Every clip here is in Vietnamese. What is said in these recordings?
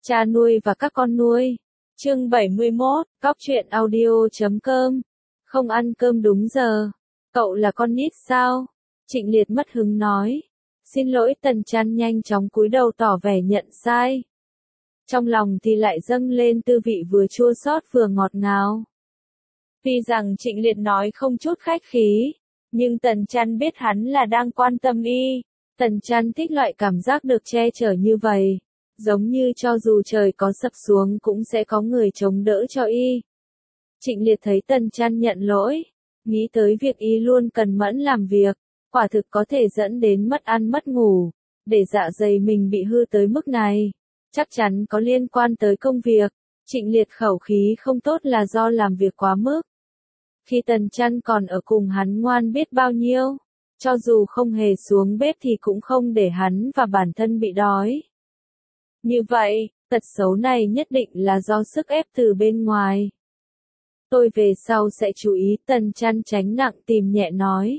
Cha nuôi và các con nuôi. Chương 71, Góc truyện audio.com. Không ăn cơm đúng giờ. Cậu là con nít sao? Trịnh Liệt mất hứng nói. Xin lỗi. Tần Chăn nhanh chóng cúi đầu tỏ vẻ nhận sai. Trong lòng thì lại dâng lên tư vị vừa chua xót vừa ngọt ngào. Tuy rằng Trịnh Liệt nói không chút khách khí, nhưng Tần Chăn biết hắn là đang quan tâm y. Tần Chăn thích loại cảm giác được che chở như vậy. Giống như cho dù trời có sập xuống cũng sẽ có người chống đỡ cho y. Trịnh Liệt thấy Tần Chăn nhận lỗi, nghĩ tới việc y luôn cần mẫn làm việc, quả thực có thể dẫn đến mất ăn mất ngủ, để dạ dày mình bị hư tới mức này. Chắc chắn có liên quan tới công việc. Trịnh Liệt khẩu khí không tốt là do làm việc quá mức. Khi Tần Chăn còn ở cùng hắn ngoan biết bao nhiêu, cho dù không hề xuống bếp thì cũng không để hắn và bản thân bị đói. Như vậy, tật xấu này nhất định là do sức ép từ bên ngoài. Tôi về sau sẽ chú ý. Tần Chăn tránh nặng tìm nhẹ nói.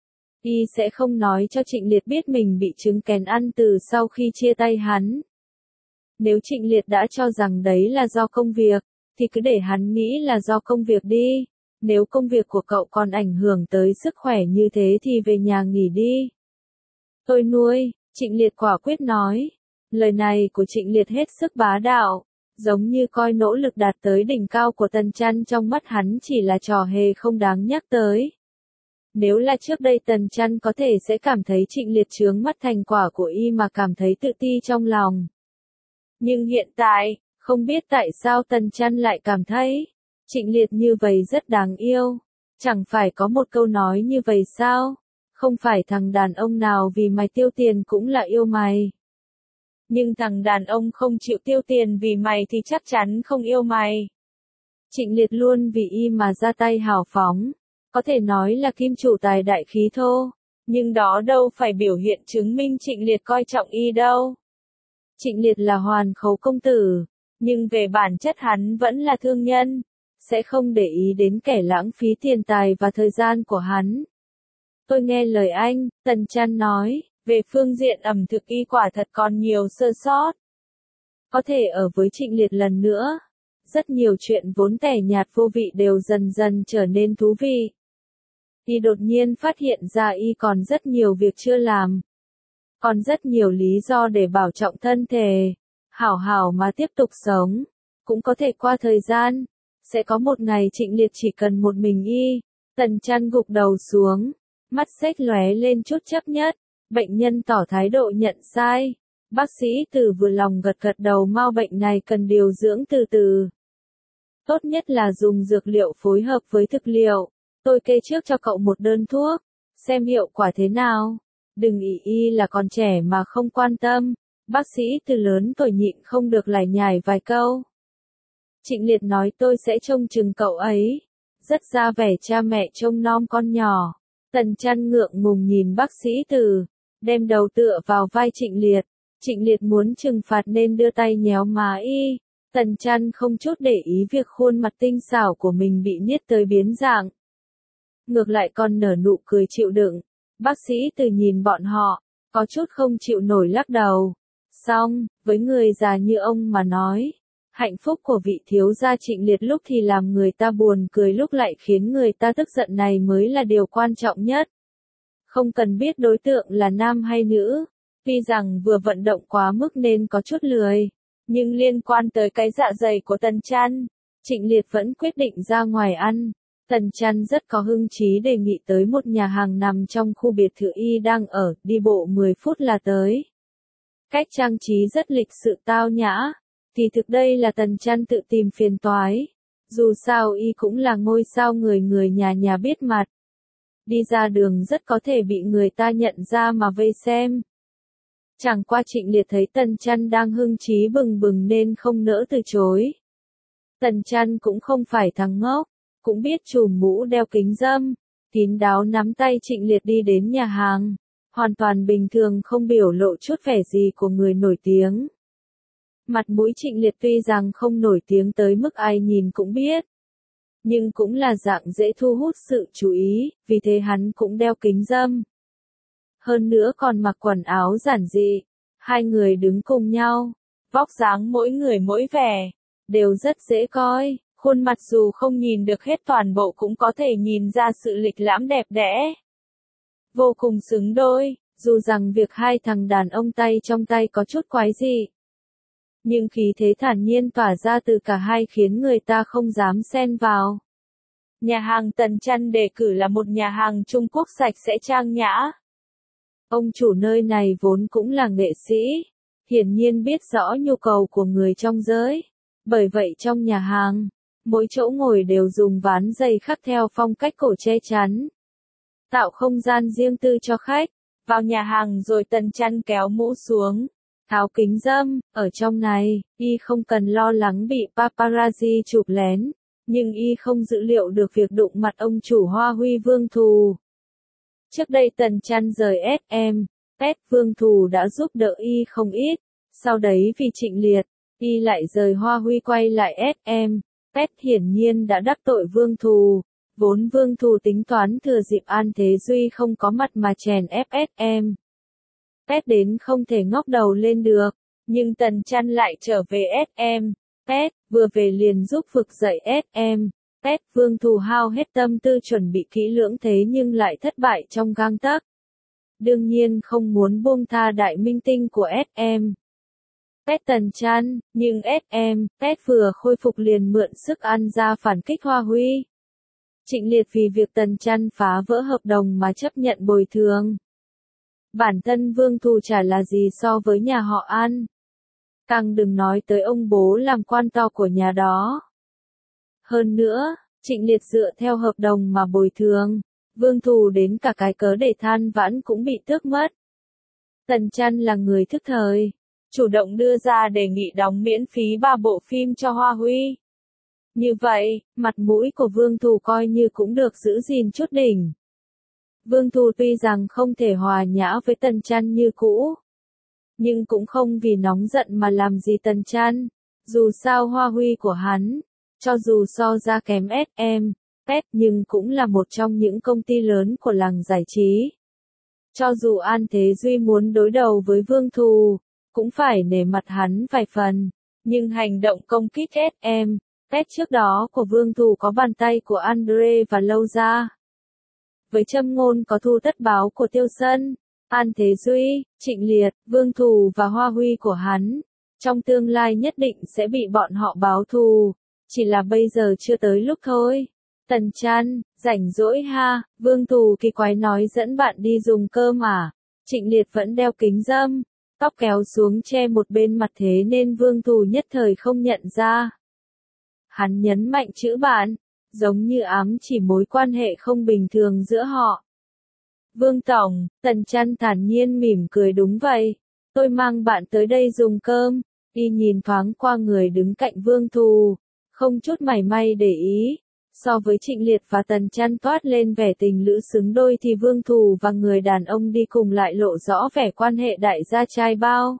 Y sẽ không nói cho Trịnh Liệt biết mình bị chứng kén ăn từ sau khi chia tay hắn. Nếu Trịnh Liệt đã cho rằng đấy là do công việc, thì cứ để hắn nghĩ là do công việc đi. Nếu công việc của cậu còn ảnh hưởng tới sức khỏe như thế thì về nhà nghỉ đi. Tôi nuôi. Trịnh Liệt quả quyết nói. Lời này của Trịnh Liệt hết sức bá đạo, giống như coi nỗ lực đạt tới đỉnh cao của Tần Chăn trong mắt hắn chỉ là trò hề không đáng nhắc tới. Nếu là trước đây Tần Chăn có thể sẽ cảm thấy Trịnh Liệt chướng mắt thành quả của y mà cảm thấy tự ti trong lòng. Nhưng hiện tại, không biết tại sao Tần Chăn lại cảm thấy Trịnh Liệt như vậy rất đáng yêu. Chẳng phải có một câu nói như vậy sao? Không phải thằng đàn ông nào vì mày tiêu tiền cũng là yêu mày. Nhưng thằng đàn ông không chịu tiêu tiền vì mày thì chắc chắn không yêu mày. Trịnh Liệt luôn vì y mà ra tay hào phóng. Có thể nói là kim chủ tài đại khí thô. Nhưng đó đâu phải biểu hiện chứng minh Trịnh Liệt coi trọng y đâu. Trịnh Liệt là hoàn khấu công tử. Nhưng về bản chất hắn vẫn là thương nhân. Sẽ không để ý đến kẻ lãng phí tiền tài và thời gian của hắn. Tôi nghe lời anh, Tần Chăn nói. Về phương diện ẩm thực y quả thật còn nhiều sơ sót. Có thể ở với Trịnh Liệt lần nữa. Rất nhiều chuyện vốn tẻ nhạt vô vị đều dần dần trở nên thú vị. Y đột nhiên phát hiện ra y còn rất nhiều việc chưa làm. Còn rất nhiều lý do để bảo trọng thân thể. Hảo hảo mà tiếp tục sống. Cũng có thể qua thời gian. Sẽ có một ngày Trịnh Liệt chỉ cần một mình y. Tần Chăn gục đầu xuống. Mắt xếch lóe lên chút chấp nhất. Bệnh nhân tỏ thái độ nhận sai. Bác sĩ Từ vừa lòng gật gật đầu. Mau bệnh này cần điều dưỡng từ từ. Tốt nhất là dùng dược liệu phối hợp với thực liệu. Tôi kê trước cho cậu một đơn thuốc. Xem hiệu quả thế nào. Đừng ỷ y là còn trẻ mà không quan tâm. Bác sĩ Từ lớn tuổi nhịn không được lải nhải vài câu. Trịnh Liệt nói tôi sẽ trông chừng cậu ấy. Rất ra vẻ cha mẹ trông nom con nhỏ. Tần Chăn ngượng ngùng nhìn bác sĩ Từ. Đem đầu tựa vào vai Trịnh Liệt. Trịnh Liệt muốn trừng phạt nên đưa tay nhéo má y. Tần Chăn không chút để ý việc khuôn mặt tinh xảo của mình bị niết tới biến dạng. Ngược lại còn nở nụ cười chịu đựng. Bác sĩ Từ nhìn bọn họ, có chút không chịu nổi lắc đầu. Xong, với người già như ông mà nói, hạnh phúc của vị thiếu gia Trịnh Liệt lúc thì làm người ta buồn cười lúc lại khiến người ta tức giận này mới là điều quan trọng nhất. Không cần biết đối tượng là nam hay nữ. Tuy rằng vừa vận động quá mức nên có chút lười. Nhưng liên quan tới cái dạ dày của Tần Chăn, Trịnh Liệt vẫn quyết định ra ngoài ăn. Tần Chăn rất có hứng chí đề nghị tới một nhà hàng nằm trong khu biệt thự y đang ở, đi bộ 10 phút là tới. Cách trang trí rất lịch sự tao nhã. Thì thực đây là Tần Chăn tự tìm phiền toái. Dù sao y cũng là ngôi sao người người nhà nhà biết mặt. Đi ra đường rất có thể bị người ta nhận ra mà vây xem. Chẳng qua Trịnh Liệt thấy Tần Chăn đang hưng trí bừng bừng nên không nỡ từ chối. Tần Chăn cũng không phải thằng ngốc, cũng biết trùm mũ đeo kính râm, kín đáo nắm tay Trịnh Liệt đi đến nhà hàng, hoàn toàn bình thường không biểu lộ chút vẻ gì của người nổi tiếng. Mặt mũi Trịnh Liệt tuy rằng không nổi tiếng tới mức ai nhìn cũng biết, nhưng cũng là dạng dễ thu hút sự chú ý, vì thế hắn cũng đeo kính râm. Hơn nữa còn mặc quần áo giản dị, hai người đứng cùng nhau, Vóc dáng mỗi người mỗi vẻ, đều rất dễ coi, khuôn mặt dù không nhìn được hết toàn bộ cũng có thể nhìn ra sự lịch lãm đẹp đẽ. Vô cùng xứng đôi, dù rằng việc hai thằng đàn ông tay trong tay có chút quái dị. Nhưng khí thế thản nhiên tỏa ra từ cả hai khiến người ta không dám xen vào. Nhà hàng Tần Chăn đề cử là một nhà hàng Trung Quốc sạch sẽ trang nhã. Ông chủ nơi này vốn cũng là nghệ sĩ, hiển nhiên biết rõ nhu cầu của người trong giới. Bởi vậy trong nhà hàng, mỗi chỗ ngồi đều dùng ván dày khắc theo phong cách cổ che chắn, tạo không gian riêng tư cho khách. Vào nhà hàng rồi Tần Chăn kéo mũ xuống, tháo kính râm, ở trong này, y không cần lo lắng bị paparazzi chụp lén, nhưng y không dự liệu được việc đụng mặt ông chủ Hoa Huy Vương Thù. Trước đây Tần Chăn rời SM, Vương Thù đã giúp đỡ y không ít, sau đấy vì Trịnh Liệt, y lại rời Hoa Huy quay lại SM, hiển nhiên đã đắc tội Vương Thù. Vốn Vương Thù tính toán thừa dịp An Thế Duy không có mặt mà chèn ép SM. Đến không thể ngóc đầu lên được, nhưng Tần Chăn lại trở về SM. Vừa về liền giúp vực dậy SM. Vương Thù hao hết tâm tư chuẩn bị kỹ lưỡng thế nhưng lại thất bại trong gang tấc. Đương nhiên không muốn buông tha đại minh tinh của SM. Tần Chăn, nhưng SM, vừa khôi phục liền mượn sức ăn ra phản kích Hoa Huy. Trịnh Liệt vì việc Tần Chăn phá vỡ hợp đồng mà chấp nhận bồi thường. Bản thân Vương Thù chả là gì so với nhà họ An. Càng đừng nói tới ông bố làm quan to của nhà đó. Hơn nữa, Trịnh Liệt dựa theo hợp đồng mà bồi thường, Vương Thù đến cả cái cớ để than vãn cũng bị tước mất. Tần Chăn là người thức thời, chủ động đưa ra đề nghị đóng miễn phí 3 bộ phim cho Hoa Huy. Như vậy, mặt mũi của Vương Thù coi như cũng được giữ gìn chút đỉnh. Vương Thù tuy rằng không thể hòa nhã với Tần Chăn như cũ, nhưng cũng không vì nóng giận mà làm gì Tần Chăn. Dù sao Hoa Huy của hắn, cho dù so ra kém SM, nhưng cũng là một trong những công ty lớn của làng giải trí. Cho dù An Thế Duy muốn đối đầu với Vương Thù, cũng phải nể mặt hắn vài phần. Nhưng hành động công kích SM, trước đó của Vương Thù có bàn tay của Andre và Lâu Gia. Với châm ngôn có thu tất báo của Tiêu Sân, An Thế Duy, Trịnh Liệt, Vương Thù và Hoa Huy của hắn, trong tương lai nhất định sẽ bị bọn họ báo thù, chỉ là bây giờ chưa tới lúc thôi. Tần Chăn, rảnh rỗi ha, Vương Thù kỳ quái nói dẫn bạn đi dùng cơm à? Trịnh Liệt vẫn đeo kính râm, tóc kéo xuống che một bên mặt thế nên Vương Thù nhất thời không nhận ra. Hắn nhấn mạnh chữ bạn, giống như ám chỉ mối quan hệ không bình thường giữa họ. Vương Tổng, Tần Chăn thản nhiên mỉm cười đúng vậy. Tôi mang bạn tới đây dùng cơm. Y nhìn thoáng qua người đứng cạnh Vương Thù, không chút mảy may để ý. So với Trịnh Liệt và Tần Chăn toát lên vẻ tình lữ xứng đôi thì Vương Thù và người đàn ông đi cùng lại lộ rõ vẻ quan hệ đại gia trai bao.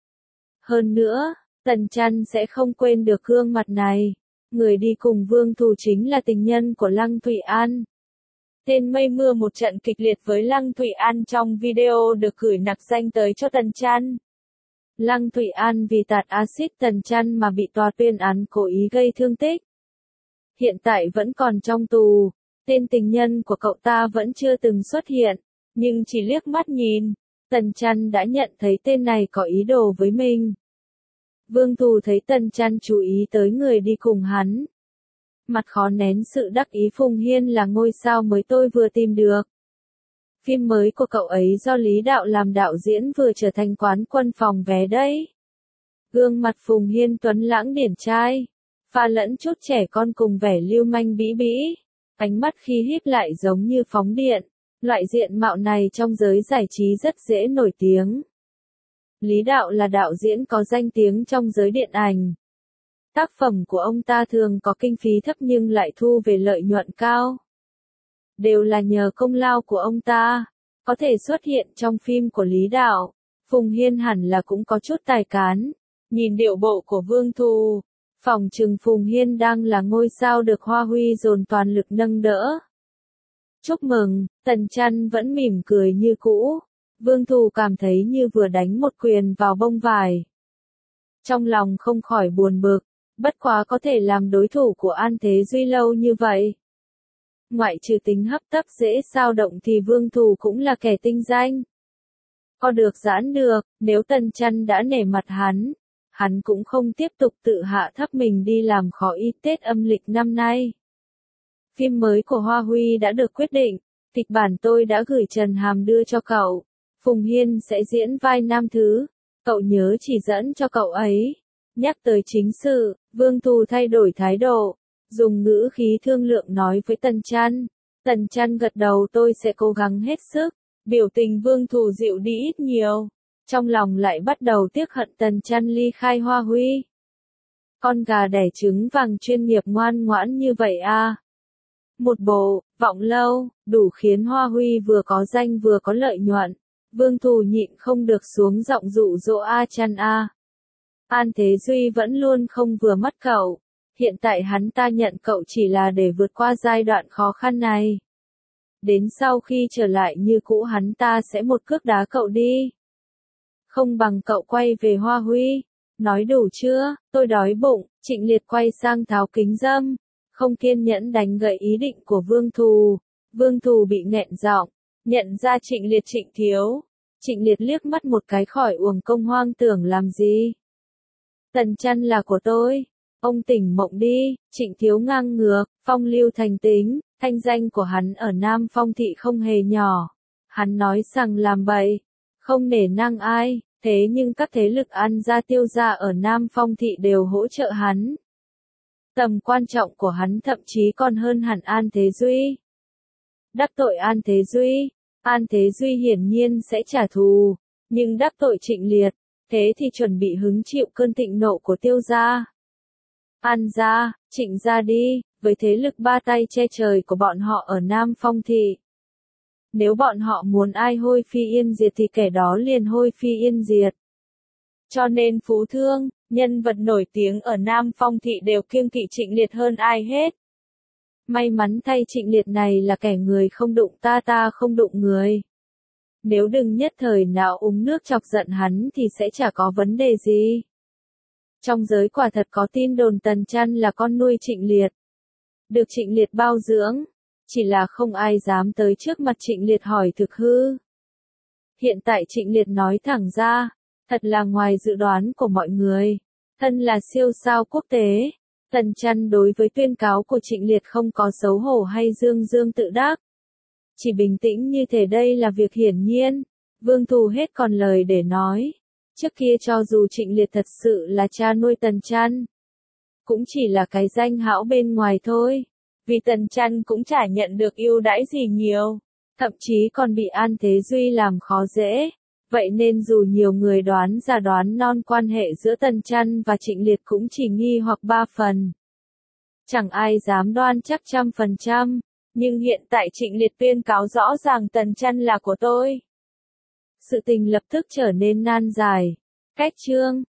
Hơn nữa, Tần Chăn sẽ không quên được gương mặt này. Người đi cùng Vương Thù chính là tình nhân của Lăng Thụy An. Tên mây mưa một trận kịch liệt với Lăng Thụy An trong video được gửi nặc danh tới cho Tần Chăn. Lăng Thụy An vì tạt axit Tần Chăn mà bị tòa tuyên án cố ý gây thương tích. Hiện tại vẫn còn trong tù, tên tình nhân của cậu ta vẫn chưa từng xuất hiện, nhưng chỉ liếc mắt nhìn, Tần Chăn đã nhận thấy tên này có ý đồ với mình. Vương Thù thấy Tần Chăn chú ý tới người đi cùng hắn. Mặt khó nén sự đắc ý. Phùng Hiên là ngôi sao mới tôi vừa tìm được. Phim mới của cậu ấy do Lý Đạo làm đạo diễn vừa trở thành quán quân phòng vé đấy. Gương mặt Phùng Hiên tuấn lãng điển trai, pha lẫn chút trẻ con cùng vẻ lưu manh bĩ bĩ. Ánh mắt khi híp lại giống như phóng điện. Loại diện mạo này trong giới giải trí rất dễ nổi tiếng. Lý Đạo là đạo diễn có danh tiếng trong giới điện ảnh. Tác phẩm của ông ta thường có kinh phí thấp nhưng lại thu về lợi nhuận cao. Đều là nhờ công lao của ông ta, có thể xuất hiện trong phim của Lý Đạo. Phùng Hiên hẳn là cũng có chút tài cán. Nhìn điệu bộ của Vương Thù, phỏng chừng Phùng Hiên đang là ngôi sao được Hoa Huy dồn toàn lực nâng đỡ. Chúc mừng, Tần Chăn vẫn mỉm cười như cũ. Vương Thù cảm thấy như vừa đánh một quyền vào bông vải. Trong lòng không khỏi buồn bực, bất quá có thể làm đối thủ của An Thế Duy lâu như vậy. Ngoại trừ tính hấp tấp dễ dao động thì Vương Thù cũng là kẻ tinh danh. Co được giãn được, nếu Tần Chăn đã nể mặt hắn cũng không tiếp tục tự hạ thấp mình đi làm khó y Tết âm lịch năm nay. Phim mới của Hoa Huy đã được quyết định, kịch bản tôi đã gửi Trần Hàm đưa cho cậu. Phùng Hiên sẽ diễn vai nam thứ, cậu nhớ chỉ dẫn cho cậu ấy. Nhắc tới chính sự, Vương Thù thay đổi thái độ, dùng ngữ khí thương lượng nói với Tần Chăn. Tần Chăn gật đầu tôi sẽ cố gắng hết sức, biểu tình Vương Thù dịu đi ít nhiều. Trong lòng lại bắt đầu tiếc hận Tần Chăn ly khai Hoa Huy. Con gà đẻ trứng vàng chuyên nghiệp ngoan ngoãn như vậy à. Một bộ, vọng lâu, đủ khiến Hoa Huy vừa có danh vừa có lợi nhuận. Vương Thù nhịn không được xuống giọng dụ dỗ A Chăn a. An Thế Duy vẫn luôn không vừa mắt cậu. Hiện tại hắn ta nhận cậu chỉ là để vượt qua giai đoạn khó khăn này. Đến sau khi trở lại như cũ hắn ta sẽ một cước đá cậu đi. Không bằng cậu quay về Hoa Huy. Nói đủ chưa, tôi đói bụng. Trịnh Liệt quay sang tháo kính râm. Không kiên nhẫn đánh gậy ý định của Vương Thù. Vương Thù bị nghẹn giọng, nhận ra Trịnh Liệt Trịnh Thiếu. Trịnh Liệt liếc mắt một cái khỏi uổng công hoang tưởng làm gì. Tần Chăn là của tôi. Ông tỉnh mộng đi. Trịnh Thiếu ngang ngược, phong lưu thành tính. Thanh danh của hắn ở Nam Phong Thị không hề nhỏ. Hắn nói rằng làm bậy, không nể nang ai. Thế nhưng các thế lực ăn ra tiêu ra ở Nam Phong Thị đều hỗ trợ hắn. Tầm quan trọng của hắn thậm chí còn hơn hẳn An Thế Duy. Đắc tội An Thế Duy, An Thế Duy hiển nhiên sẽ trả thù, nhưng đắc tội Trịnh Liệt, thế thì chuẩn bị hứng chịu cơn thịnh nộ của Tiêu gia. An gia, Trịnh gia đi, với thế lực ba tay che trời của bọn họ ở Nam Phong Thị. Nếu bọn họ muốn ai hôi phi yên diệt thì kẻ đó liền hôi phi yên diệt. Cho nên Phú Thương, nhân vật nổi tiếng ở Nam Phong Thị đều kiêng kỵ Trịnh Liệt hơn ai hết. May mắn thay Trịnh Liệt này là kẻ người không đụng ta không đụng người. Nếu đừng nhất thời nào uống nước chọc giận hắn thì sẽ chả có vấn đề gì. Trong giới quả thật có tin đồn Tần Chăn là con nuôi Trịnh Liệt. Được Trịnh Liệt bao dưỡng, chỉ là không ai dám tới trước mặt Trịnh Liệt hỏi thực hư. Hiện tại Trịnh Liệt nói thẳng ra, thật là ngoài dự đoán của mọi người. Thân là siêu sao quốc tế, Tần Chăn đối với tuyên cáo của Trịnh Liệt không có xấu hổ hay dương dương tự đắc. Chỉ bình tĩnh như thể đây là việc hiển nhiên. Vương Thù hết còn lời để nói. Trước kia cho dù Trịnh Liệt thật sự là cha nuôi Tần Chăn, cũng chỉ là cái danh hão bên ngoài thôi. Vì Tần Chăn cũng chả nhận được ưu đãi gì nhiều. Thậm chí còn bị An Thế Duy làm khó dễ. Vậy nên dù nhiều người đoán ra đoán non quan hệ giữa Tần Chăn và Trịnh Liệt cũng chỉ nghi hoặc 3 phần. Chẳng ai dám đoan chắc 100%, nhưng hiện tại Trịnh Liệt tuyên cáo rõ ràng Tần Chăn là của tôi. Sự tình lập tức trở nên nan giải. Cách chương